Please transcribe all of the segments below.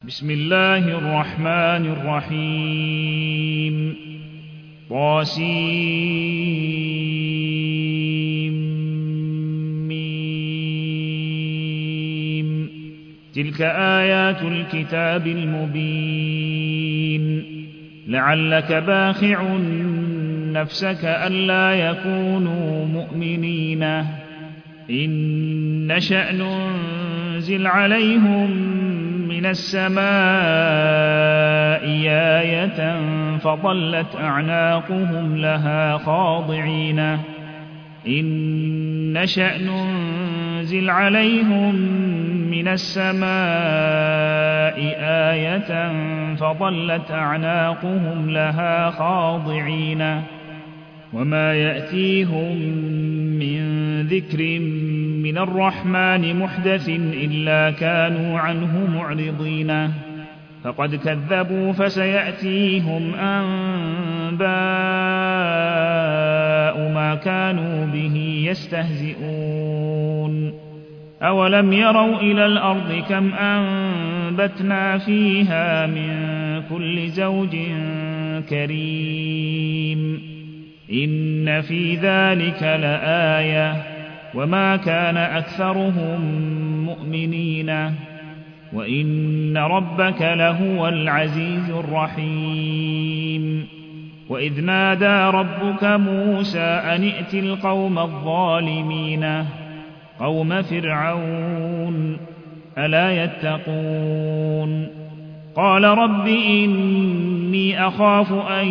بسم الله الرحمن الرحيم طاسيم تلك آيات الكتاب المبين لعلك باخع نفسك ألا يكونوا مؤمنين إن نشأ ننزل عليهم من السماء آية فظلت أعناقهم لها خاضعين إن نشأ ننزل عليهم من السماء آية فظلت أعناقهم لها خاضعين وما يأتيهم من ذكر من الرحمن محدث إلا كانوا عنه معرضين فقد كذبوا فسيأتيهم أنباء ما كانوا به يستهزئون أولم يروا إلى الأرض كم أنبتنا فيها من كل زوج كريم إن في ذلك لآية وما كان أكثرهم مؤمنين وإن ربك لهو العزيز الرحيم وإذ نادى ربك موسى أن ائت القوم الظالمين قوم فرعون ألا يتقون قال رب إني أخاف أن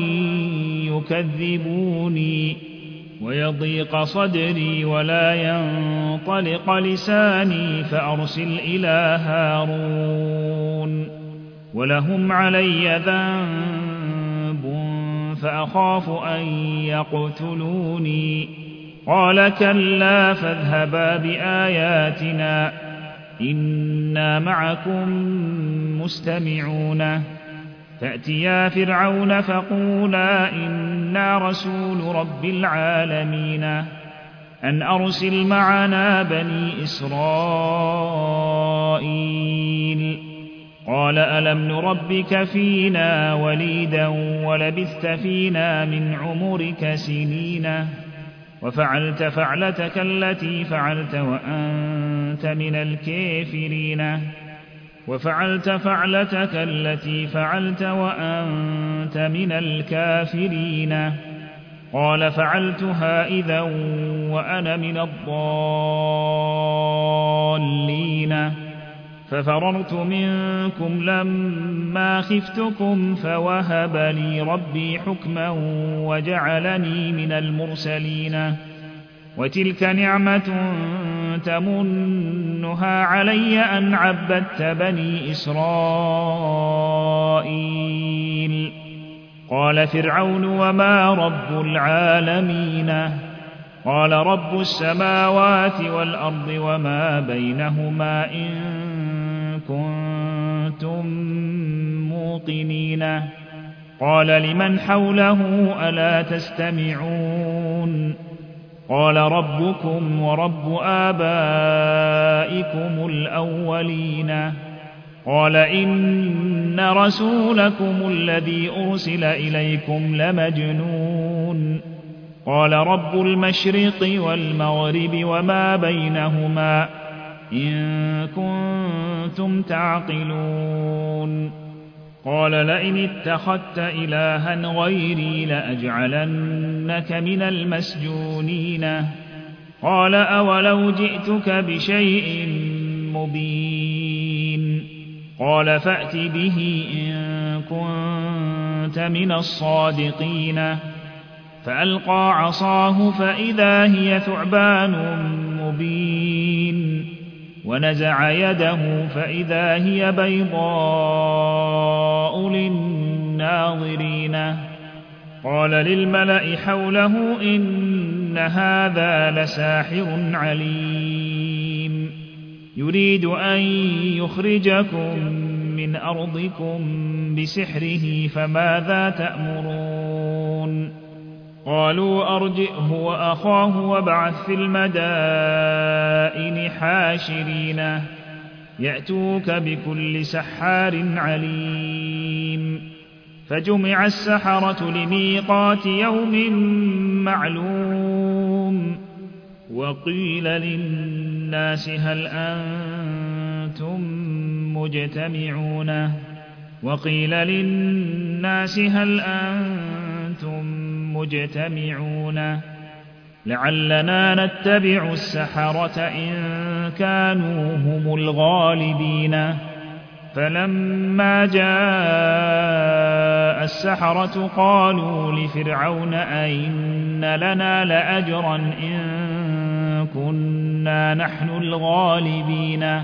يكذبوني ويضيق صدري ولا ينطلق لساني فأرسل إلى هارون ولهم علي ذنب فأخاف أن يقتلوني قال كلا فاذهبا بآياتنا إنا معكم مستمعون فأتيا فرعون فقولا إنا رسول رب العالمين أن أرسل معنا بني إسرائيل قال ألم نربك فينا وليدا ولبثت فينا من عمرك سنين وفعلت فعلتك التي فعلت وأنت من الكافرين وفعلت فعلتك التي فعلت وأنت من الكافرين قال فعلتها إذا وأنا من الضالين ففررت منكم لما خفتكم فوهب لي ربي حكما وجعلني من المرسلين وتلك نعمة تمنها علي أن عبدت بني إسرائيل قال فرعون وما رب العالمين قال رب السماوات والأرض وما بينهما إن كنتم موقنين قال لمن حوله ألا تستمعون قال ربكم ورب آبائكم الأولين قال إن رسولكم الذي أرسل إليكم لمجنون قال رب المشرق والمغرب وما بينهما إن كنتم تعقلون قال لئن اتخذت إلها غيري لأجعلنك من المسجونين قال أولو جئتك بشيء مبين قال فأت به إن كنت من الصادقين فألقى عصاه فإذا هي ثعبان مبين ونزع يده فإذا هي بيضاء للناظرين قال للملأ حوله إن هذا لساحر عليم يريد أن يخرجكم من أرضكم بسحره فماذا تأمرون قالوا أرجئه وأخاه وابعث في المدائن حاشرين يأتوك بكل سحار عليم فجمع السحرة لميقات يوم معلوم وقيل للناس هل أنتم مجتمعون لعلنا نتبع السحرة إن كانوا هم الغالبين فلما جاء السحرة قالوا لفرعون أئن لنا لأجرا إن كنا نحن الغالبين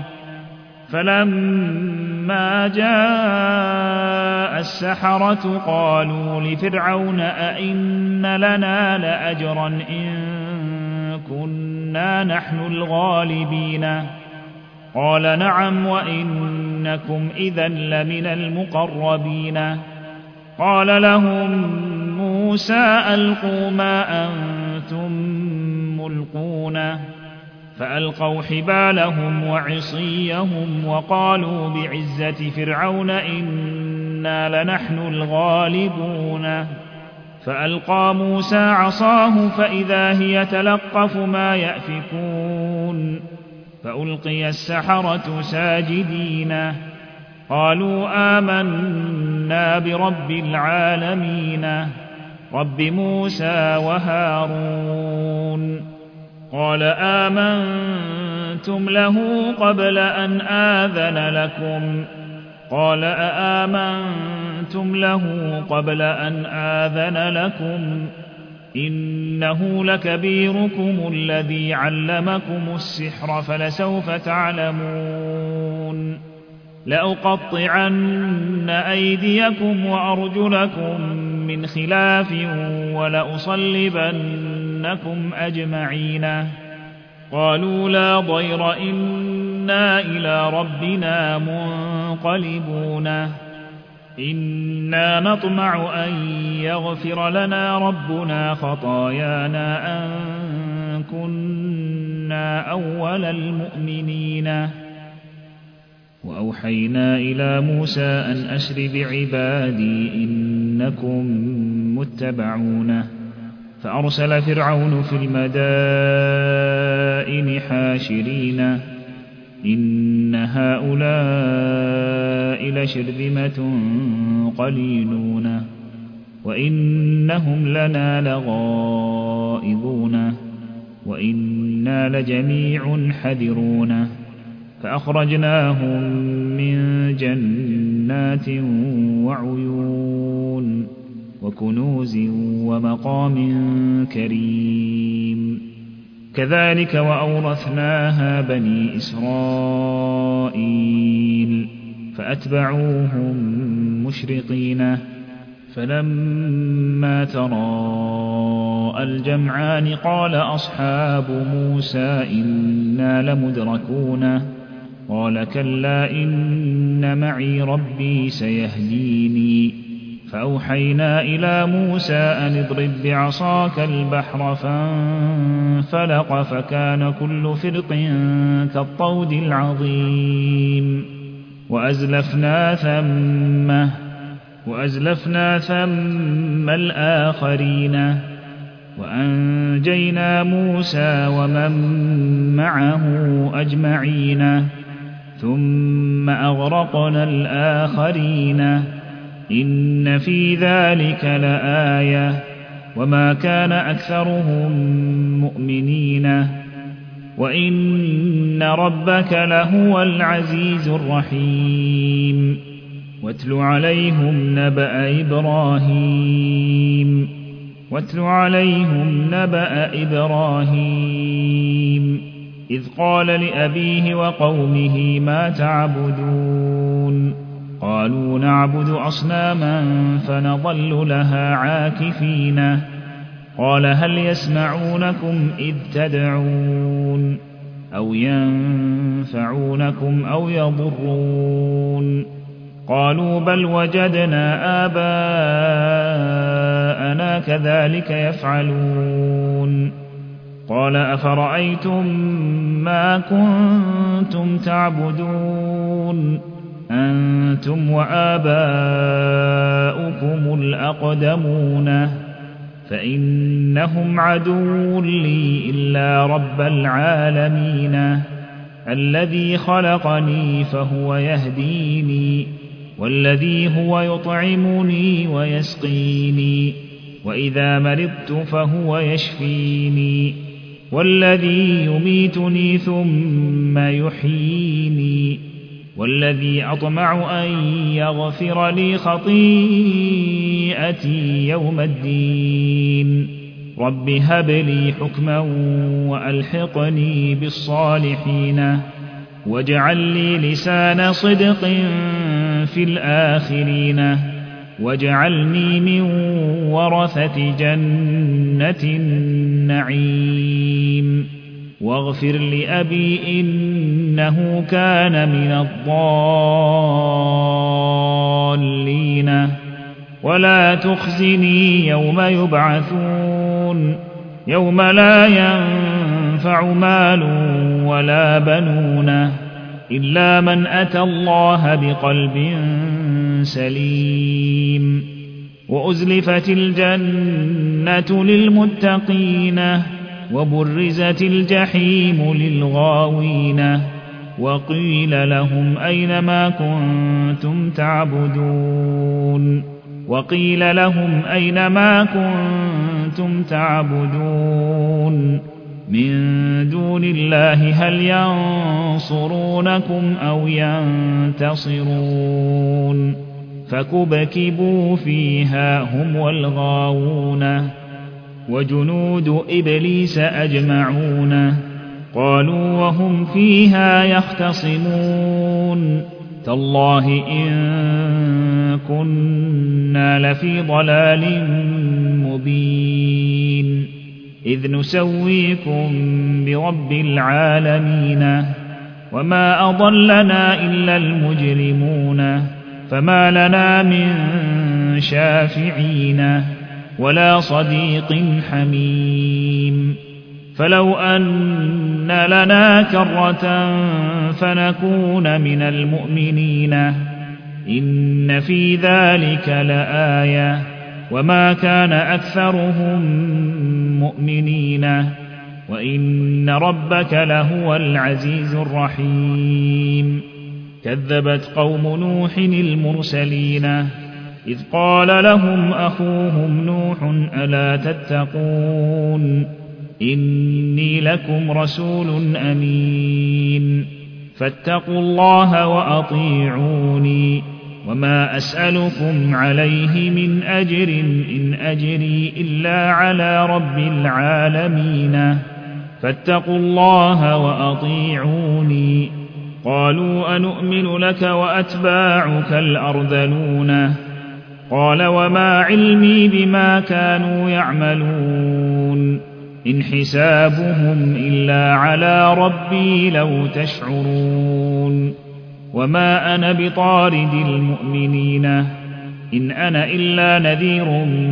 فلما جاء السحرة قالوا لفرعون أئن لنا لأجرا إن كنا نحن الغالبين قال نعم وإنكم إذا لمن المقربين قال لهم موسى ألقوا ما أنتم ملقون فألقوا حبالهم وعصيهم وقالوا بعزة فرعون إنا لنحن الغالبون فألقى موسى عصاه فإذا هي تلقف ما يأفكون فألقي السحرة ساجدين قالوا آمنا برب العالمين رب موسى وهارون قال آمنتم له قبل أن آذن لكم إنه لكبيركم الذي علمكم السحر فلسوف تعلمون لأقطعن أيديكم وأرجلكم من خلاف ولأصلبنكم أجمعين قالوا لا ضير إنا إلى ربنا منقلبون إنا نطمع أن يغفر لنا ربنا خطايانا أن كنا أول المؤمنين وأوحينا إلى موسى أن أسر بعبادي إنكم متبعون فأرسل فرعون في المدائن حاشرين إن هؤلاء لشرذمة قليلون وإنهم لنا لغائظون وإنا لجميع حذرون فأخرجناهم من جنات وعيون وكنوز ومقام كريم كذلك وأورثناها بني إسرائيل فأتبعوهم مشرقين فلما تراءى الجمعان قال أصحاب موسى إنا لمدركون قال كلا إن معي ربي سيهديني فأوحينا إلى موسى أن اضرب بعصاك البحر فانفلق فكان كل فرق كالطود العظيم وأزلفنا ثم الآخرين وأنجينا موسى ومن معه أجمعين ثم أغرقنا الآخرين إن في ذلك لآية وما كان أكثرهم مؤمنين وإن ربك لهو العزيز الرحيم واتل عليهم نبأ إبراهيم إذ قال لأبيه وقومه ما تعبدون قالوا نعبد أصناما فنظل لها عاكفين قال هل يسمعونكم إذ تدعون أو ينفعونكم أو يضرون قالوا بل وجدنا آباءنا كذلك يفعلون قال أفرأيتم ما كنتم تعبدون أنتم وآباؤكم الأقدمون فإنهم عدو لي إلا رب العالمين الذي خلقني فهو يهديني والذي هو يطعمني ويسقيني وإذا مرضت فهو يشفيني والذي يميتني ثم يحييني والذي أطمع أن يغفر لي خطيئتي يوم الدين رب هب لي حكما وألحقني بالصالحين واجعل لي لسان صدق في الآخرين واجعلني من ورثة جنة النعيم واغفر لأبي إنه كان من الضالين ولا تخزني يوم يبعثون يوم لا ينفع مال ولا بنون إلا من أتى الله بقلب سليم وأزلفت الجنة للمتقين وبرزت الجحيم للغاوين وقيل لهم أين ما كنتم تعبدون وقيل لهم أين ما كنتم تعبدون من دون الله هل ينصرونكم أو ينتصرون فكبكبوا فيها هم والغاوون وجنود إبليس أجمعون قالوا وهم فيها يختصمون تالله إن كنا لفي ضلال مبين إذ نسويكم برب العالمين وما أضلنا إلا المجرمون فما لنا من شافعين ولا صديق حميم فلو أن لنا كرة فنكون من المؤمنين إن في ذلك لآية وما كان أكثرهم مؤمنين وإن ربك لهو العزيز الرحيم كذبت قوم نوح المرسلين إذ قال لهم أخوهم نوح ألا تتقون إني لكم رسول أمين فاتقوا الله وأطيعوني وما أسألكم عليه من أجر إن أجري إلا على رب العالمين فاتقوا الله وأطيعوني قالوا أنؤمن لك وأتباعك الأرذلون قال وما علمي بما كانوا يعملون إن حسابهم إلا على ربي لو تشعرون وما أنا بطارد المؤمنين إن أنا إلا نذير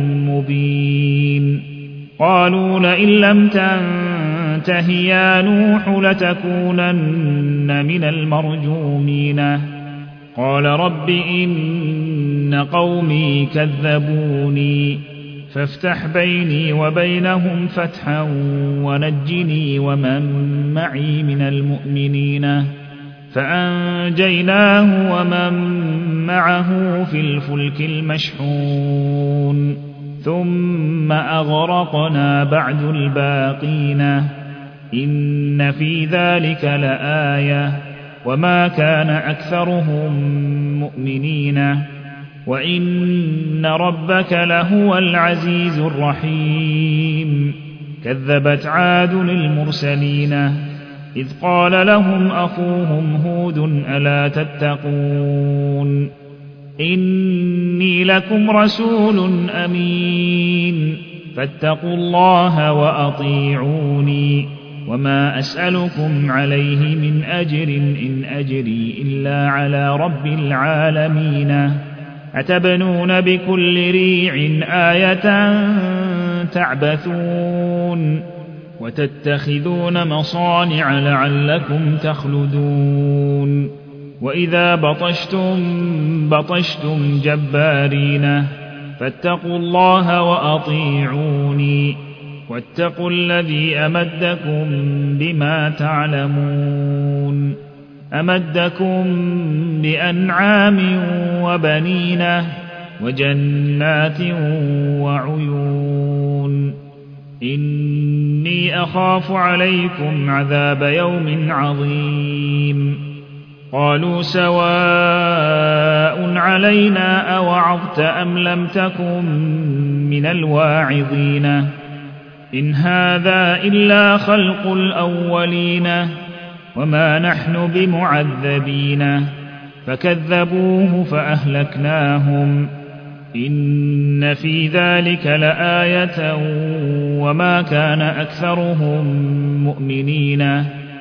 مبين قالوا لئن لم تنته يا نوح لتكونن من المرجومين قال رب إن قومي كذبوني فافتح بيني وبينهم فتحا ونجني ومن معي من المؤمنين فأنجيناه ومن معه في الفلك المشحون ثم أغرقنا بعد الباقين إن في ذلك لآية وما كان أكثرهم مؤمنين وإن ربك لهو العزيز الرحيم كذبت عاد المرسلين إذ قال لهم أخوهم هود ألا تتقون إني لكم رسول أمين فاتقوا الله وأطيعوني وما أسألكم عليه من أجر إن أجري إلا على رب العالمين أتبنون بكل ريع آية تعبثون وتتخذون مصانع لعلكم تخلدون وإذا بطشتم جبارين فاتقوا الله وأطيعوني واتقوا الذي أمدكم بما تعلمون أمدكم بأنعام وبنين وجنات وعيون إني أخاف عليكم عذاب يوم عظيم قالوا سواء علينا أوعظت أم لم تكن من الواعظين إن هذا إلا خلق الأولين وما نحن بمعذبين فكذبوه فأهلكناهم إن في ذلك لآية وما كان أكثرهم مؤمنين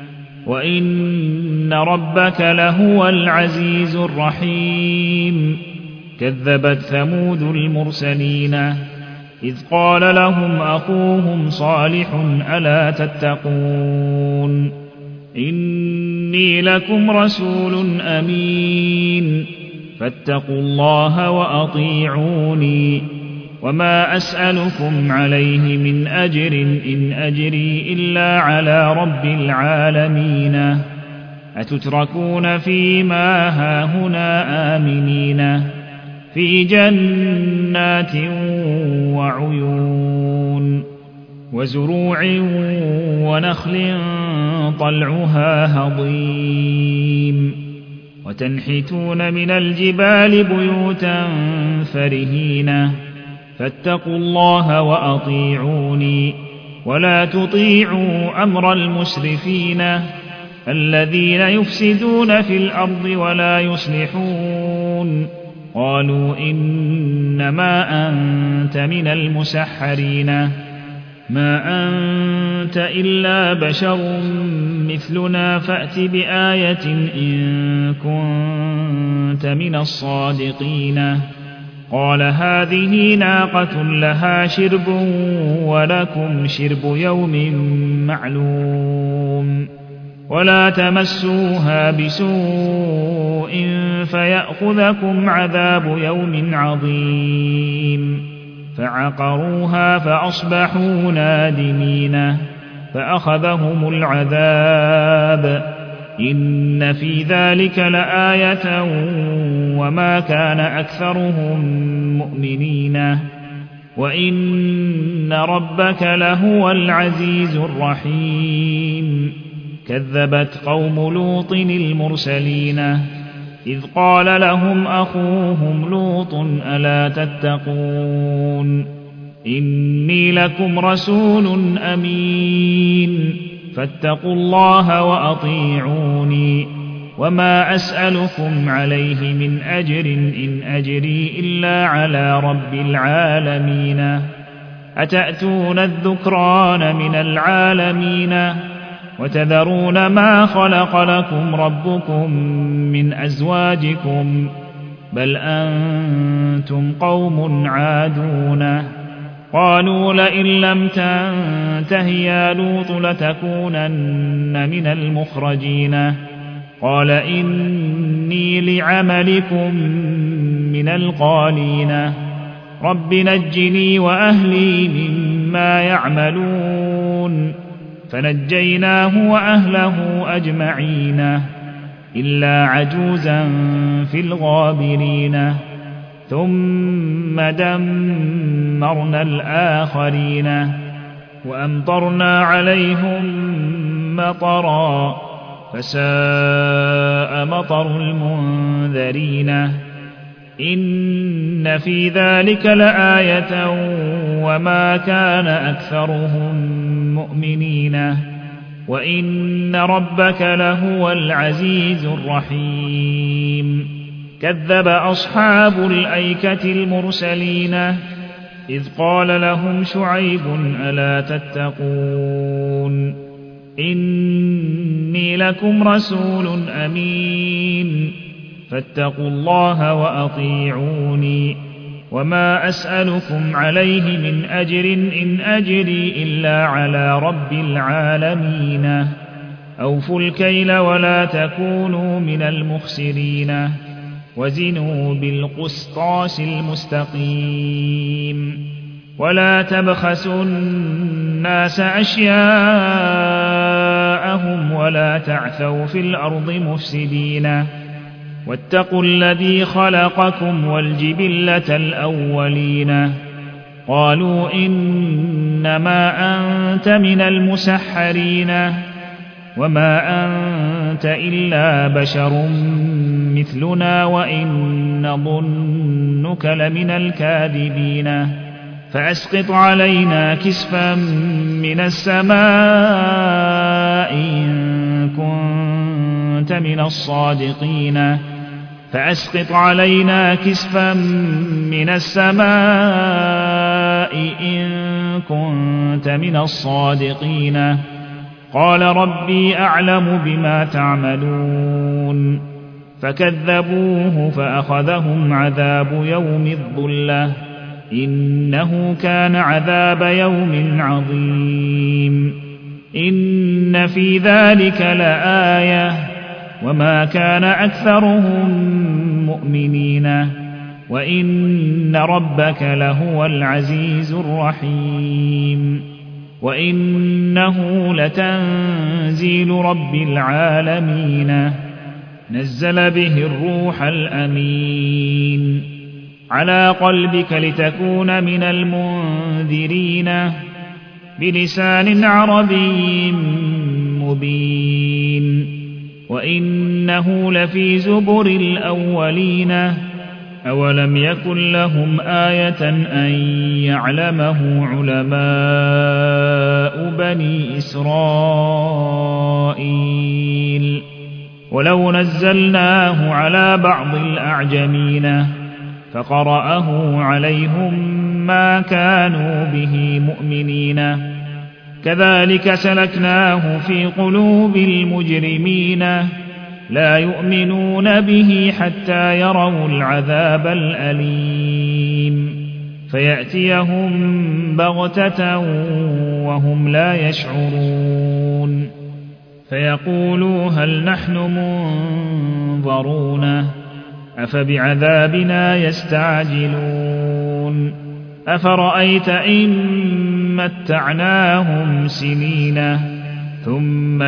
وإن ربك لهو العزيز الرحيم كذبت ثمود المرسلين إذ قال لهم أخوهم صالح ألا تتقون إني لكم رسول أمين فاتقوا الله وأطيعوني وما أسألكم عليه من أجر إن أجري إلا على رب العالمين أتتركون فيما هاهنا آمنين في جنات وعيون وزروع ونخل طلعها هضيم وتنحتون من الجبال بيوتا فرهين فاتقوا الله وأطيعوني ولا تطيعوا أمر المسرفين الذين يفسدون في الأرض ولا يصلحون قالوا إنما أنت من المسحرين ما أنت إلا بشر مثلنا فأت بآية إن كنت من الصادقين قال هذه ناقة لها شرب ولكم شرب يوم معلوم ولا تمسوها بسوء فيأخذكم عذاب يوم عظيم فعقروها فأصبحوا نادمين فأخذهم العذاب إن في ذلك لآية وما كان أكثرهم مؤمنين وإن ربك لهو العزيز الرحيم كذبت قوم لوط المرسلين إذ قال لهم أخوهم لوط ألا تتقون إني لكم رسول أمين فاتقوا الله وأطيعوني وما أسألكم عليه من أجر إن أجري إلا على رب العالمين أتأتون الذكران من العالمين وتذرون ما خلق لكم ربكم من أزواجكم بل أنتم قوم عادون قالوا لئن لم تنته يا لوط لتكونن من المخرجين قال إني لعملكم من القالين رب نجني وأهلي مما يعملون فنجيناه وأهله أجمعين إلا عجوزا في الغابرين ثم دمرنا الآخرين وأمطرنا عليهم مطرا فساء مطر المنذرين إن في ذلك لآية وما كان أكثرهم مؤمنين وإن ربك لهو العزيز الرحيم كذب أصحاب الأيكة المرسلين إذ قال لهم شعيب ألا تتقون إني لكم رسول أمين فاتقوا الله وأطيعوني وما أسألكم عليه من أجر إن أجري إلا على رب العالمين أوفوا الكيل ولا تكونوا من المخسرين وزنوا بالقسطاس المستقيم ولا تبخسوا الناس أشياءهم ولا تعثوا في الأرض مفسدين واتقوا الذي خلقكم والجبلة الأولين قالوا إنما أنت من المسحرين وما أنت إلا بشر مثلنا وإن نظنك لمن الكاذبين فأسقط علينا كسفا من السماء إن كنت من الصادقين فأسقط علينا كسفا من السماء إن كنت من الصادقين قال ربي أعلم بما تعملون فكذبوه فأخذهم عذاب يوم الظلة إنه كان عذاب يوم عظيم إن في ذلك لآية وما كان أكثرهم مؤمنين وإن ربك لهو العزيز الرحيم وإنه لتنزيل رب العالمين نزل به الروح الأمين على قلبك لتكون من المنذرين بلسان عربي مبين وإنه لفي زبر الأولين أولم يكن لهم آية أن يعلمه علماء بني إسرائيل ولو نزلناه على بعض الأعجمين فقرأه عليهم ما كانوا به مؤمنين كذلك سلكناه في قلوب المجرمين لا يؤمنون به حتى يروا العذاب الأليم فيأتيهم بغتة وهم لا يشعرون فيقولوا هل نحن منظرون أفبعذابنا يستعجلون أفرأيت إن متعناهم سنين ثم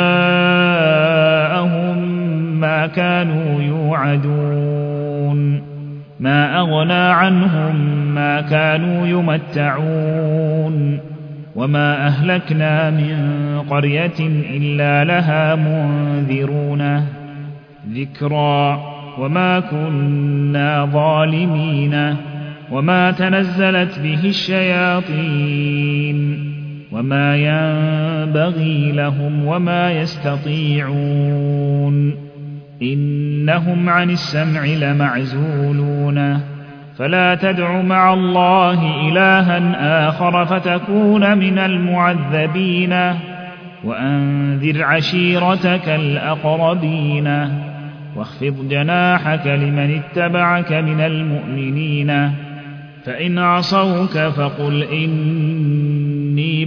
جاءهم ما كانوا يوعدون ما أغنى عنهم ما كانوا يمتعون وما أهلكنا من قرية إلا لها منذرون ذكرى وما كنا ظالمين وما تنزلت به الشياطين وما ينبغي لهم وما يستطيعون إنهم عن السمع لمعزولون فلا تدع مع الله إلها آخر فتكون من المعذبين وأنذر عشيرتك الأقربين واخفض جناحك لمن اتبعك من المؤمنين فإن عصوك فقل إني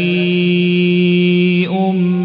بريء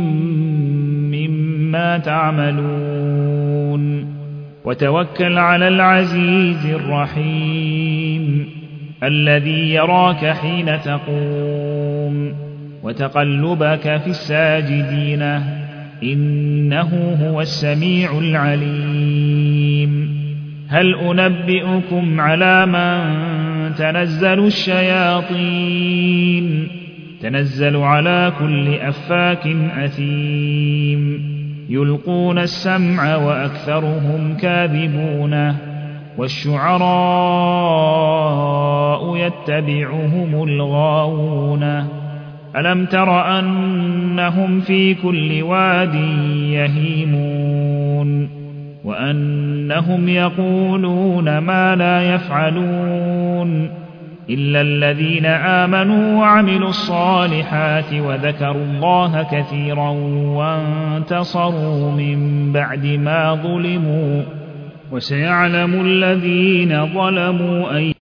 مما تعملون وتوكل على العزيز الرحيم الذي يراك حين تقوم وتقلبك في الساجدين إنه هو السميع العليم هل أنبئكم على من تنزل الشياطين تنزل على كل أفاك أثيم يلقون السمع وأكثرهم كاذبون والشعراء يتبعهم الغاوون ألم تر أنهم في كل واد يهيمون وأنهم يقولون ما لا يفعلون إلا الذين آمنوا وعملوا الصالحات وذكروا الله كثيرا وانتصروا من بعد ما ظلموا وسيعلم الذين ظلموا أي